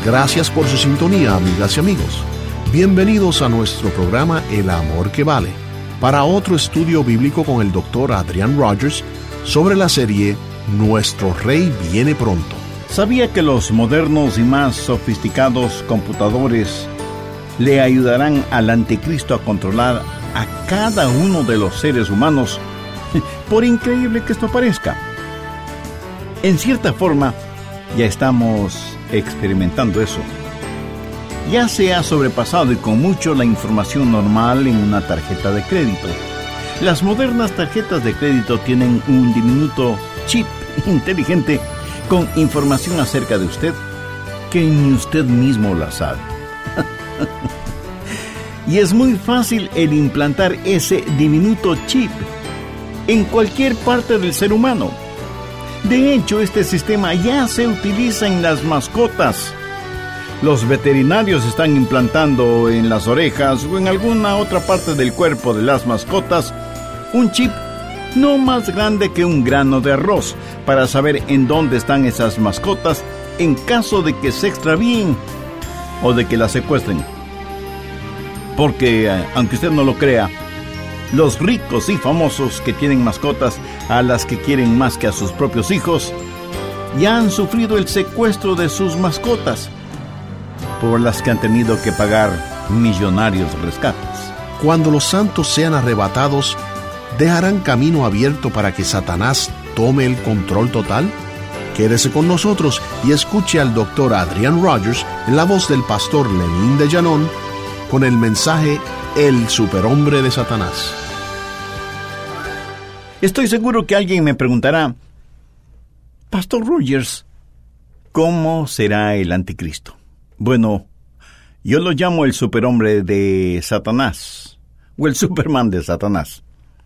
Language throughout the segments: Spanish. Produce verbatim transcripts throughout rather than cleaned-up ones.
Gracias por su sintonía, amigas y amigos. Bienvenidos a nuestro programa El Amor que Vale, para otro estudio bíblico con el doctor Adrian Rogers sobre la serie Nuestro Rey Viene Pronto. ¿Sabía que los modernos y más sofisticados computadores le ayudarán al anticristo a controlar a cada uno de los seres humanos, por increíble que esto parezca? En cierta forma, ya estamos experimentando eso. Ya se ha sobrepasado y con mucho la información normal en una tarjeta de crédito. Las modernas tarjetas de crédito tienen un diminuto chip inteligente con información acerca de usted que ni usted mismo la sabe. Y es muy fácil el implantar ese diminuto chip en cualquier parte del ser humano. De hecho, este sistema ya se utiliza en las mascotas. Los veterinarios están implantando en las orejas o en alguna otra parte del cuerpo de las mascotas un chip no más grande que un grano de arroz para saber en dónde están esas mascotas en caso de que se extravíen o de que las secuestren. Porque, aunque usted no lo crea, los ricos y famosos que tienen mascotas a las que quieren más que a sus propios hijos, ya han sufrido el secuestro de sus mascotas, por las que han tenido que pagar millonarios rescates. Cuando los santos sean arrebatados, ¿dejarán camino abierto para que Satanás tome el control total? Quédese con nosotros y escuche al doctor Adrian Rogers en la voz del pastor Lenín de Llanón con el mensaje El Superhombre de Satanás. Estoy seguro que alguien me preguntará: Pastor Rogers, ¿cómo será el anticristo? Bueno, yo lo llamo el superhombre de Satanás, o el Superman de Satanás.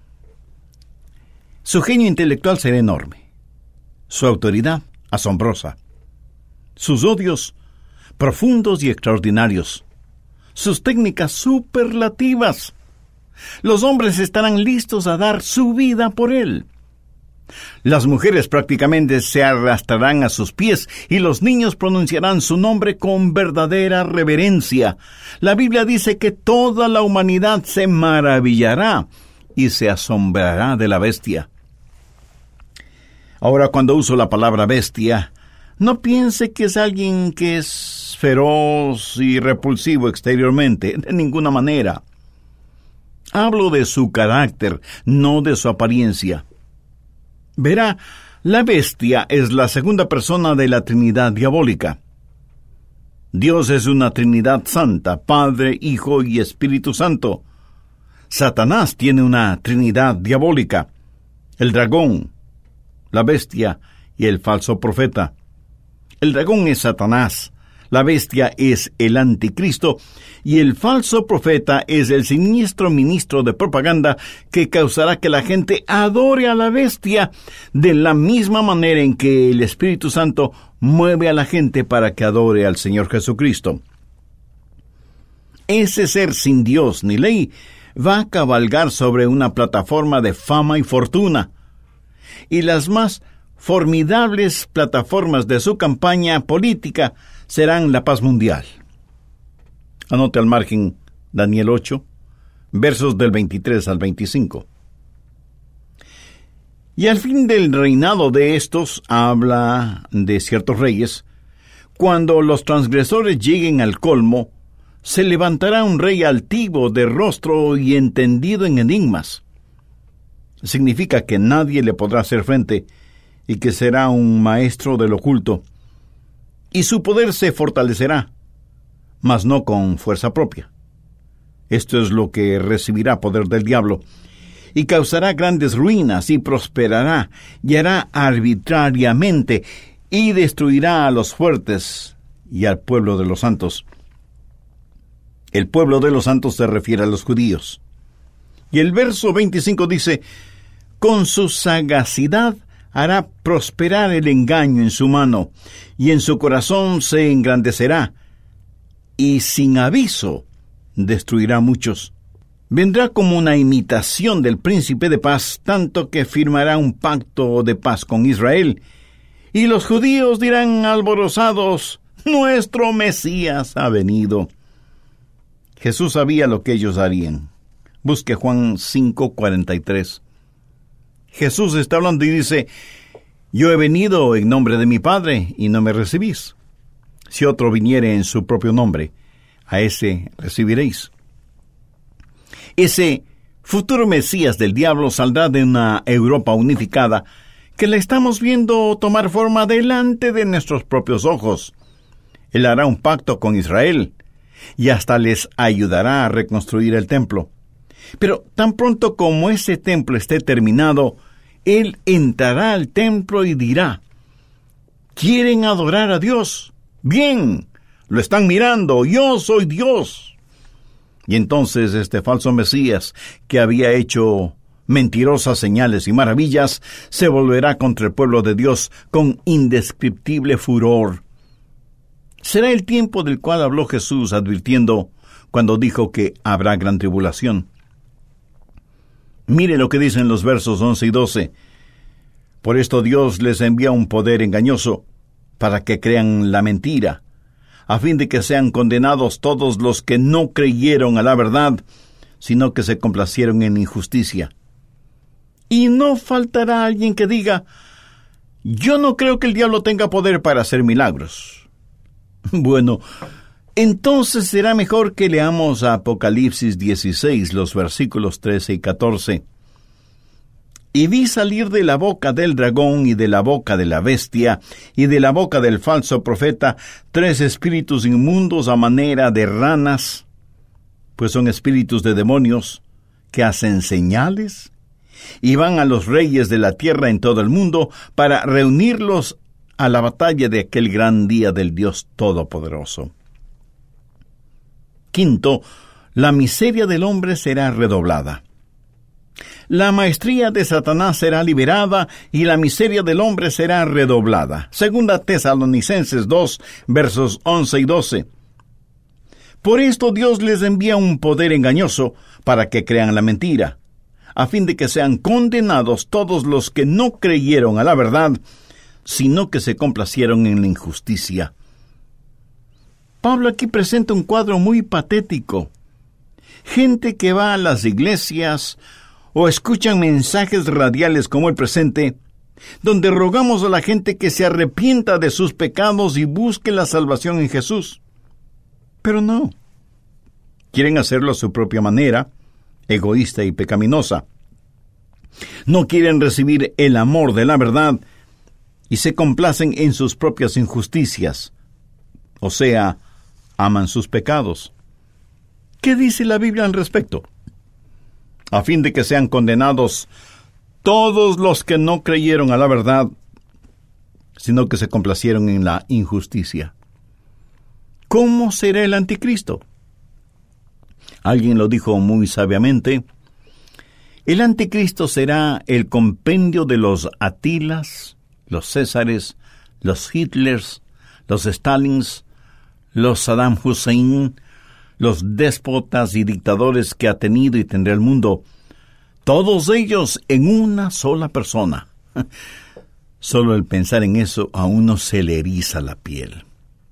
Su genio intelectual será enorme, su autoridad asombrosa, sus odios profundos y extraordinarios, sus técnicas superlativas. Los hombres estarán listos a dar su vida por él. Las mujeres prácticamente se arrastrarán a sus pies y los niños pronunciarán su nombre con verdadera reverencia. La Biblia dice que toda la humanidad se maravillará y se asombrará de la bestia. Ahora, cuando uso la palabra bestia, no piense que es alguien que es feroz y repulsivo exteriormente, de ninguna manera. Hablo de su carácter, no de su apariencia. Verá, la bestia es la segunda persona de la Trinidad diabólica. Dios es una Trinidad santa, Padre, Hijo y Espíritu Santo. Satanás tiene una Trinidad diabólica: el dragón, la bestia y el falso profeta. El dragón es Satanás, la bestia es el anticristo y el falso profeta es el siniestro ministro de propaganda que causará que la gente adore a la bestia de la misma manera en que el Espíritu Santo mueve a la gente para que adore al Señor Jesucristo. Ese ser sin Dios ni ley va a cabalgar sobre una plataforma de fama y fortuna, y las más formidables plataformas de su campaña política serán la paz mundial. Anote al margen Daniel ocho, versos del veintitrés al veinticinco. Y al fin del reinado de estos, habla de ciertos reyes, cuando los transgresores lleguen al colmo, se levantará un rey altivo de rostro y entendido en enigmas. Significa que nadie le podrá hacer frente y que será un maestro del oculto, y su poder se fortalecerá, mas no con fuerza propia. Esto es lo que recibirá poder del diablo, y causará grandes ruinas, y prosperará, y hará arbitrariamente, y destruirá a los fuertes y al pueblo de los santos. El pueblo de los santos se refiere a los judíos. Y el verso veinticinco dice: con su sagacidad hará prosperar el engaño en su mano, y en su corazón se engrandecerá, y sin aviso destruirá muchos. Vendrá como una imitación del príncipe de paz, tanto que firmará un pacto de paz con Israel, y los judíos dirán alborozados: nuestro Mesías ha venido. Jesús sabía lo que ellos harían. Busque Juan cinco cuarenta y tres. Jesús está hablando y dice: yo he venido en nombre de mi Padre y no me recibís. Si otro viniere en su propio nombre, a ese recibiréis. Ese futuro Mesías del diablo saldrá de una Europa unificada que la estamos viendo tomar forma delante de nuestros propios ojos. Él hará un pacto con Israel y hasta les ayudará a reconstruir el templo. Pero tan pronto como ese templo esté terminado, Él entrará al templo y dirá: ¿quieren adorar a Dios? Bien, lo están mirando, yo soy Dios. Y entonces este falso Mesías, que había hecho mentirosas señales y maravillas, se volverá contra el pueblo de Dios con indescriptible furor. Será el tiempo del cual habló Jesús advirtiendo cuando dijo que habrá gran tribulación. Mire lo que dicen los versos once y doce. Por esto Dios les envía un poder engañoso para que crean la mentira, a fin de que sean condenados todos los que no creyeron a la verdad, sino que se complacieron en injusticia. Y no faltará alguien que diga: yo no creo que el diablo tenga poder para hacer milagros. Bueno, entonces será mejor que leamos a Apocalipsis dieciséis, los versículos trece y catorce. Y vi salir de la boca del dragón y de la boca de la bestia y de la boca del falso profeta tres espíritus inmundos a manera de ranas, pues son espíritus de demonios que hacen señales y van a los reyes de la tierra en todo el mundo para reunirlos a la batalla de aquel gran día del Dios Todopoderoso. Quinto, la miseria del hombre será redoblada. La maestría de Satanás será liberada y la miseria del hombre será redoblada. Segunda Tesalonicenses dos, versos once y doce. Por esto Dios les envía un poder engañoso para que crean la mentira, a fin de que sean condenados todos los que no creyeron a la verdad, sino que se complacieron en la injusticia. Pablo aquí presenta un cuadro muy patético. Gente que va a las iglesias o escuchan mensajes radiales como el presente, donde rogamos a la gente que se arrepienta de sus pecados y busque la salvación en Jesús. Pero no. Quieren hacerlo a su propia manera, egoísta y pecaminosa. No quieren recibir el amor de la verdad y se complacen en sus propias injusticias, o sea, aman sus pecados. ¿Qué dice la Biblia al respecto? A fin de que sean condenados todos los que no creyeron a la verdad, sino que se complacieron en la injusticia. ¿Cómo será el anticristo? Alguien lo dijo muy sabiamente: el anticristo será el compendio de los Atilas, los Césares, los Hitlers, los Stalins, los Saddam Hussein, los déspotas y dictadores que ha tenido y tendrá el mundo, todos ellos en una sola persona. Solo el pensar en eso a uno se le eriza la piel.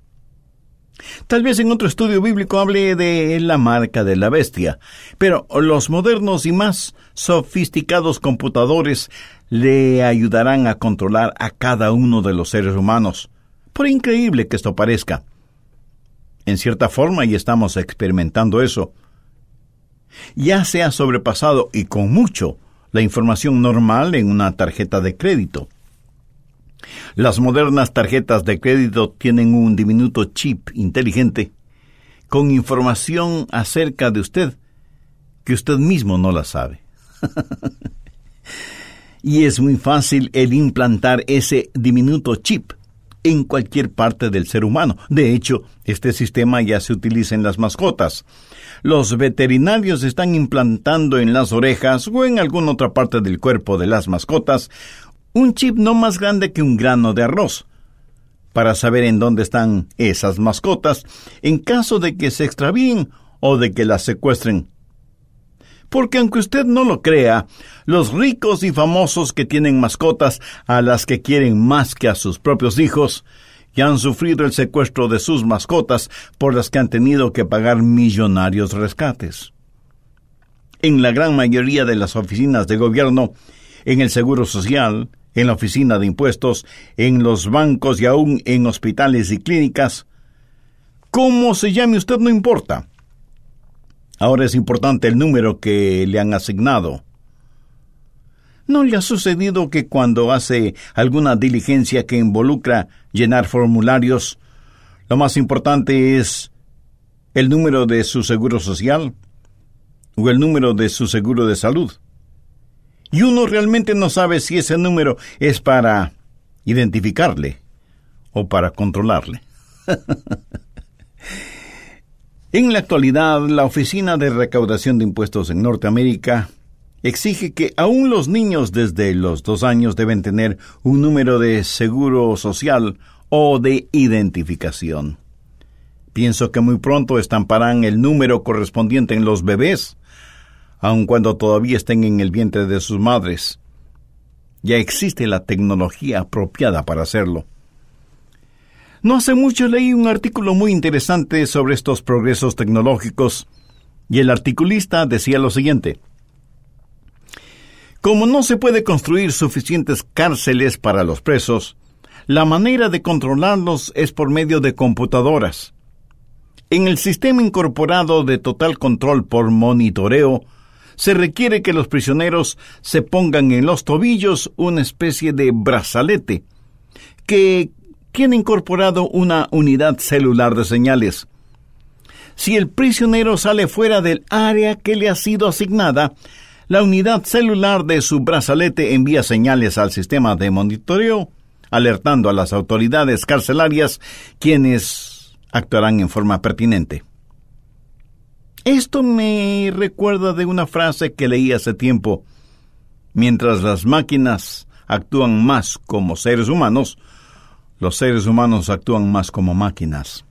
Tal vez en otro estudio bíblico hable de la marca de la bestia, pero los modernos y más sofisticados computadores le ayudarán a controlar a cada uno de los seres humanos, por increíble que esto parezca. En cierta forma ya estamos experimentando eso. Ya se ha sobrepasado, y con mucho, la información normal en una tarjeta de crédito. Las modernas tarjetas de crédito tienen un diminuto chip inteligente con información acerca de usted que usted mismo no la sabe. Y es muy fácil el implantar ese diminuto chip en cualquier parte del ser humano. De hecho, este sistema ya se utiliza en las mascotas. Los veterinarios están implantando en las orejas o en alguna otra parte del cuerpo de las mascotas un chip no más grande que un grano de arroz, para saber en dónde están esas mascotas en caso de que se extravíen o de que las secuestren. Porque aunque usted no lo crea, los ricos y famosos que tienen mascotas a las que quieren más que a sus propios hijos, y han sufrido el secuestro de sus mascotas, por las que han tenido que pagar millonarios rescates. En la gran mayoría de las oficinas de gobierno, en el Seguro Social, en la oficina de impuestos, en los bancos y aún en hospitales y clínicas, ¿cómo se llame usted? No importa. Ahora es importante el número que le han asignado. ¿No le ha sucedido que cuando hace alguna diligencia que involucra llenar formularios, lo más importante es el número de su seguro social o el número de su seguro de salud? Y uno realmente no sabe si ese número es para identificarle o para controlarle. En la actualidad, la Oficina de Recaudación de Impuestos en Norteamérica exige que aún los niños desde los dos años deben tener un número de seguro social o de identificación. Pienso que muy pronto estamparán el número correspondiente en los bebés, aun cuando todavía estén en el vientre de sus madres. Ya existe la tecnología apropiada para hacerlo. No hace mucho leí un artículo muy interesante sobre estos progresos tecnológicos, y el articulista decía lo siguiente: como no se puede construir suficientes cárceles para los presos, la manera de controlarlos es por medio de computadoras. En el sistema incorporado de total control por monitoreo, se requiere que los prisioneros se pongan en los tobillos una especie de brazalete que tiene incorporado una unidad celular de señales. Si el prisionero sale fuera del área que le ha sido asignada, la unidad celular de su brazalete envía señales al sistema de monitoreo, alertando a las autoridades carcelarias, quienes actuarán en forma pertinente. Esto me recuerda de una frase que leí hace tiempo: mientras las máquinas actúan más como seres humanos, los seres humanos actúan más como máquinas.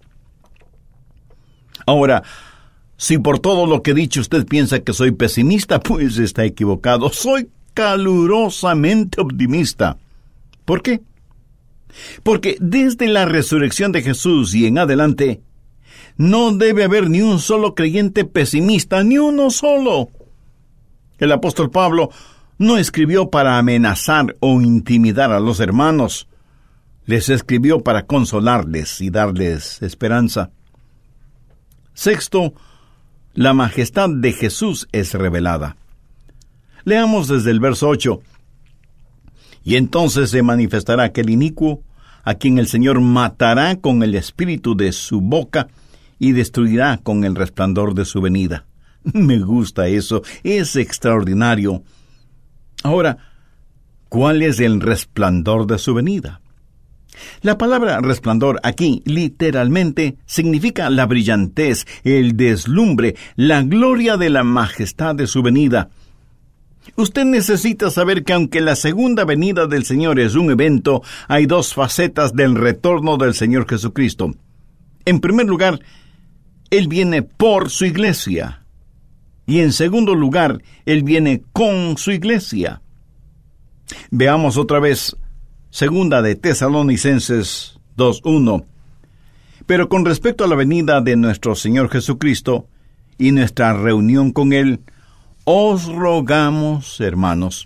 Ahora, si por todo lo que he dicho usted piensa que soy pesimista, pues está equivocado. Soy calurosamente optimista. ¿Por qué? Porque desde la resurrección de Jesús y en adelante, no debe haber ni un solo creyente pesimista, ni uno solo. El apóstol Pablo no escribió para amenazar o intimidar a los hermanos. Les escribió para consolarles y darles esperanza. Sexto, la majestad de Jesús es revelada. Leamos desde el verso ocho. Y entonces se manifestará aquel inicuo, a quien el Señor matará con el espíritu de su boca y destruirá con el resplandor de su venida. Me gusta eso, es extraordinario. Ahora, ¿cuál es el resplandor de su venida? La palabra resplandor aquí literalmente significa la brillantez, el deslumbre, la gloria de la majestad de su venida. Usted necesita saber que aunque la segunda venida del Señor es un evento, hay dos facetas del retorno del Señor Jesucristo. En primer lugar, Él viene por su iglesia. Y en segundo lugar, Él viene con su iglesia. Veamos otra vez Segunda de Tesalonicenses dos uno. Pero con respecto a la venida de nuestro Señor Jesucristo y nuestra reunión con Él, os rogamos, hermanos.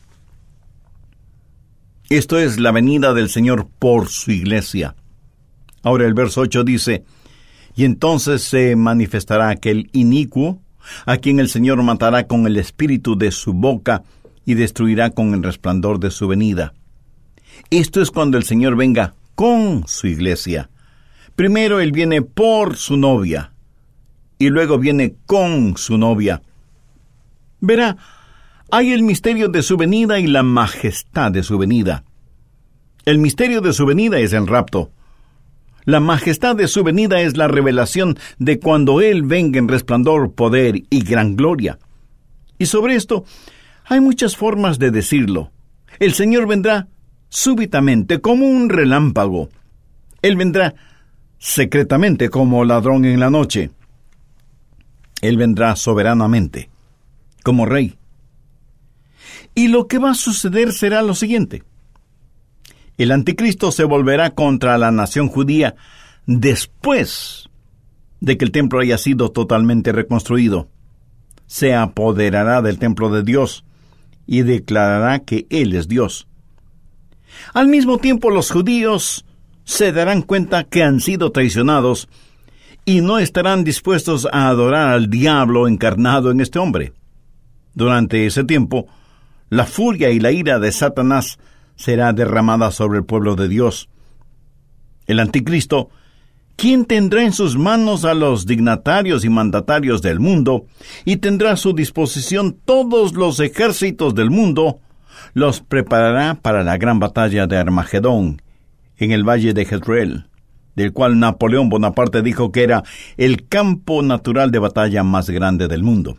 Esto es la venida del Señor por su iglesia. Ahora el verso ocho dice: y entonces se manifestará aquel inicuo, a quien el Señor matará con el espíritu de su boca y destruirá con el resplandor de su venida. Esto es cuando el Señor venga con su iglesia. Primero Él viene por su novia, y luego viene con su novia. Verá, hay el misterio de su venida y la majestad de su venida. El misterio de su venida es el rapto. La majestad de su venida es la revelación de cuando Él venga en resplandor, poder y gran gloria. Y sobre esto, hay muchas formas de decirlo. El Señor vendrá súbitamente como un relámpago. Él vendrá secretamente como ladrón en la noche. Él vendrá soberanamente, como rey. Y lo que va a suceder será lo siguiente. El anticristo se volverá contra la nación judía después de que el templo haya sido totalmente reconstruido. Se apoderará del templo de Dios y declarará que Él es Dios. Al mismo tiempo, los judíos se darán cuenta que han sido traicionados y no estarán dispuestos a adorar al diablo encarnado en este hombre. Durante ese tiempo, la furia y la ira de Satanás será derramada sobre el pueblo de Dios. El anticristo, quien tendrá en sus manos a los dignatarios y mandatarios del mundo, y tendrá a su disposición todos los ejércitos del mundo, los preparará para la gran batalla de Armagedón, en el valle de Jezreel, del cual Napoleón Bonaparte dijo que era el campo natural de batalla más grande del mundo.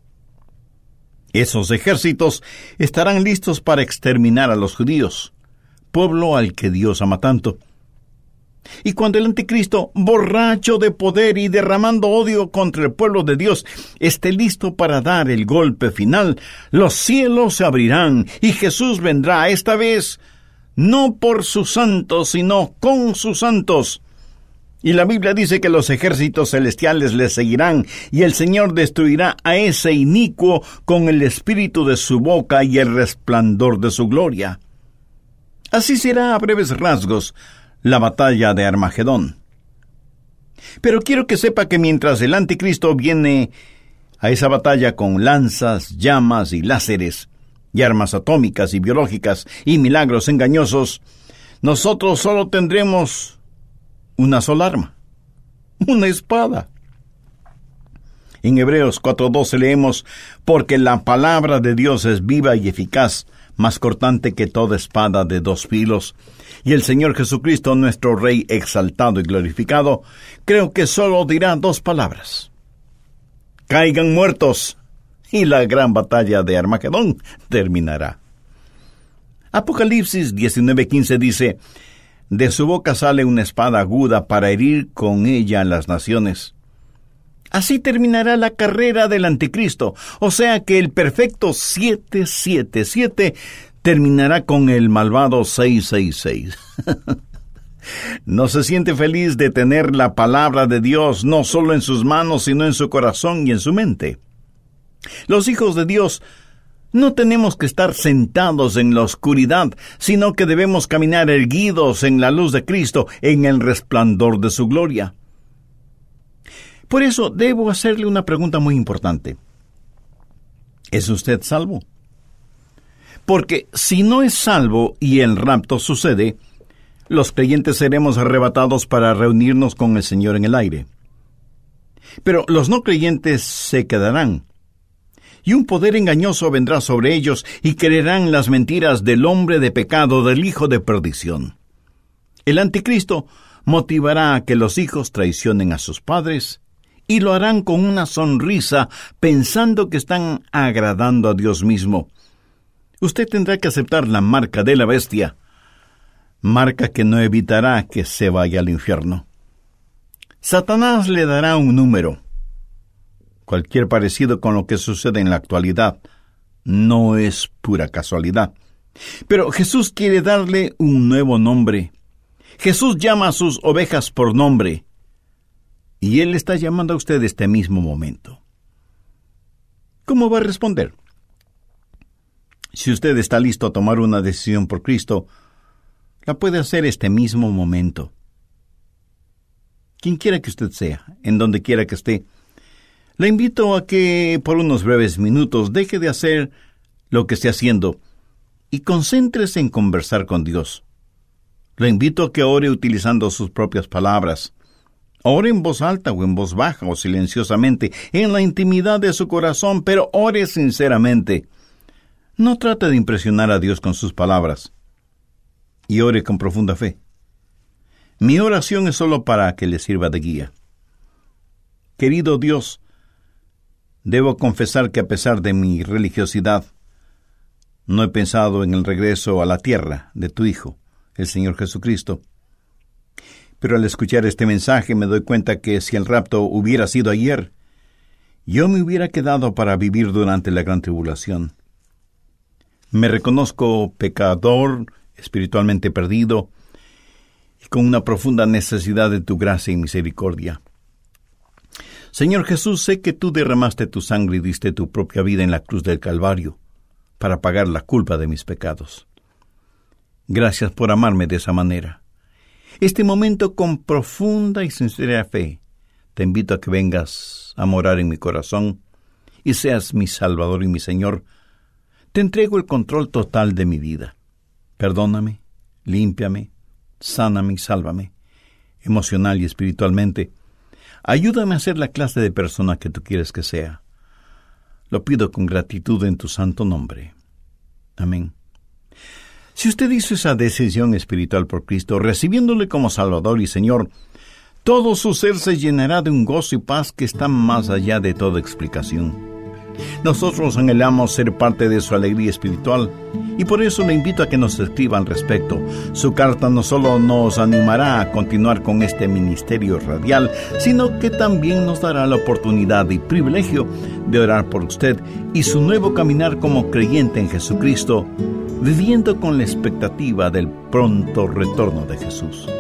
Esos ejércitos estarán listos para exterminar a los judíos, pueblo al que Dios ama tanto. Y cuando el anticristo, borracho de poder y derramando odio contra el pueblo de Dios, esté listo para dar el golpe final, los cielos se abrirán y Jesús vendrá, esta vez no por sus santos, sino con sus santos. Y la Biblia dice que los ejércitos celestiales le seguirán, y el Señor destruirá a ese inicuo con el espíritu de su boca y el resplandor de su gloria. Así será a breves rasgos la batalla de Armagedón. Pero quiero que sepa que mientras el anticristo viene a esa batalla con lanzas, llamas y láseres, y armas atómicas y biológicas y milagros engañosos, nosotros solo tendremos una sola arma, una espada. En Hebreos cuatro doce leemos: porque la palabra de Dios es viva y eficaz, más cortante que toda espada de dos filos. Y el Señor Jesucristo, nuestro Rey exaltado y glorificado, creo que solo dirá dos palabras: caigan muertos, y la gran batalla de Armagedón terminará. Apocalipsis diecinueve quince dice: de su boca sale una espada aguda para herir con ella a las naciones. Así terminará la carrera del anticristo, o sea que el perfecto siete siete siete terminará con el malvado seis seis seis. ¿No se siente feliz de tener la palabra de Dios no solo en sus manos, sino en su corazón y en su mente? Los hijos de Dios no tenemos que estar sentados en la oscuridad, sino que debemos caminar erguidos en la luz de Cristo, en el resplandor de su gloria. Por eso debo hacerle una pregunta muy importante. ¿Es usted salvo? Porque si no es salvo y el rapto sucede, los creyentes seremos arrebatados para reunirnos con el Señor en el aire. Pero los no creyentes se quedarán, y un poder engañoso vendrá sobre ellos y creerán las mentiras del hombre de pecado, del hijo de perdición. El anticristo motivará a que los hijos traicionen a sus padres, y lo harán con una sonrisa, pensando que están agradando a Dios mismo. Usted tendrá que aceptar la marca de la bestia, marca que no evitará que se vaya al infierno. Satanás le dará un número. Cualquier parecido con lo que sucede en la actualidad no es pura casualidad. Pero Jesús quiere darle un nuevo nombre. Jesús llama a sus ovejas por nombre, y Él está llamando a usted este mismo momento. ¿Cómo va a responder? Si usted está listo a tomar una decisión por Cristo, la puede hacer este mismo momento. Quien quiera que usted sea, en donde quiera que esté, le invito a que por unos breves minutos deje de hacer lo que esté haciendo y concéntrese en conversar con Dios. Le invito a que ore utilizando sus propias palabras. Ore en voz alta o en voz baja o silenciosamente, en la intimidad de su corazón, pero ore sinceramente. No trate de impresionar a Dios con sus palabras. Y ore con profunda fe. Mi oración es solo para que le sirva de guía. Querido Dios, debo confesar que a pesar de mi religiosidad, no he pensado en el regreso a la tierra de tu Hijo, el Señor Jesucristo. Pero al escuchar este mensaje me doy cuenta que si el rapto hubiera sido ayer, yo me hubiera quedado para vivir durante la gran tribulación. Me reconozco pecador, espiritualmente perdido y con una profunda necesidad de tu gracia y misericordia. Señor Jesús, sé que tú derramaste tu sangre y diste tu propia vida en la cruz del Calvario para pagar la culpa de mis pecados. Gracias por amarme de esa manera. Este momento, con profunda y sincera fe, te invito a que vengas a morar en mi corazón y seas mi Salvador y mi Señor. Te entrego el control total de mi vida. Perdóname, límpiame, sáname y sálvame, emocional y espiritualmente. Ayúdame a ser la clase de persona que tú quieres que sea. Lo pido con gratitud en tu santo nombre. Amén. Si usted hizo esa decisión espiritual por Cristo, recibiéndole como Salvador y Señor, todo su ser se llenará de un gozo y paz que está más allá de toda explicación. Nosotros anhelamos ser parte de su alegría espiritual y por eso le invito a que nos escriba al respecto. Su carta no solo nos animará a continuar con este ministerio radial, sino que también nos dará la oportunidad y privilegio de orar por usted y su nuevo caminar como creyente en Jesucristo, viviendo con la expectativa del pronto retorno de Jesús.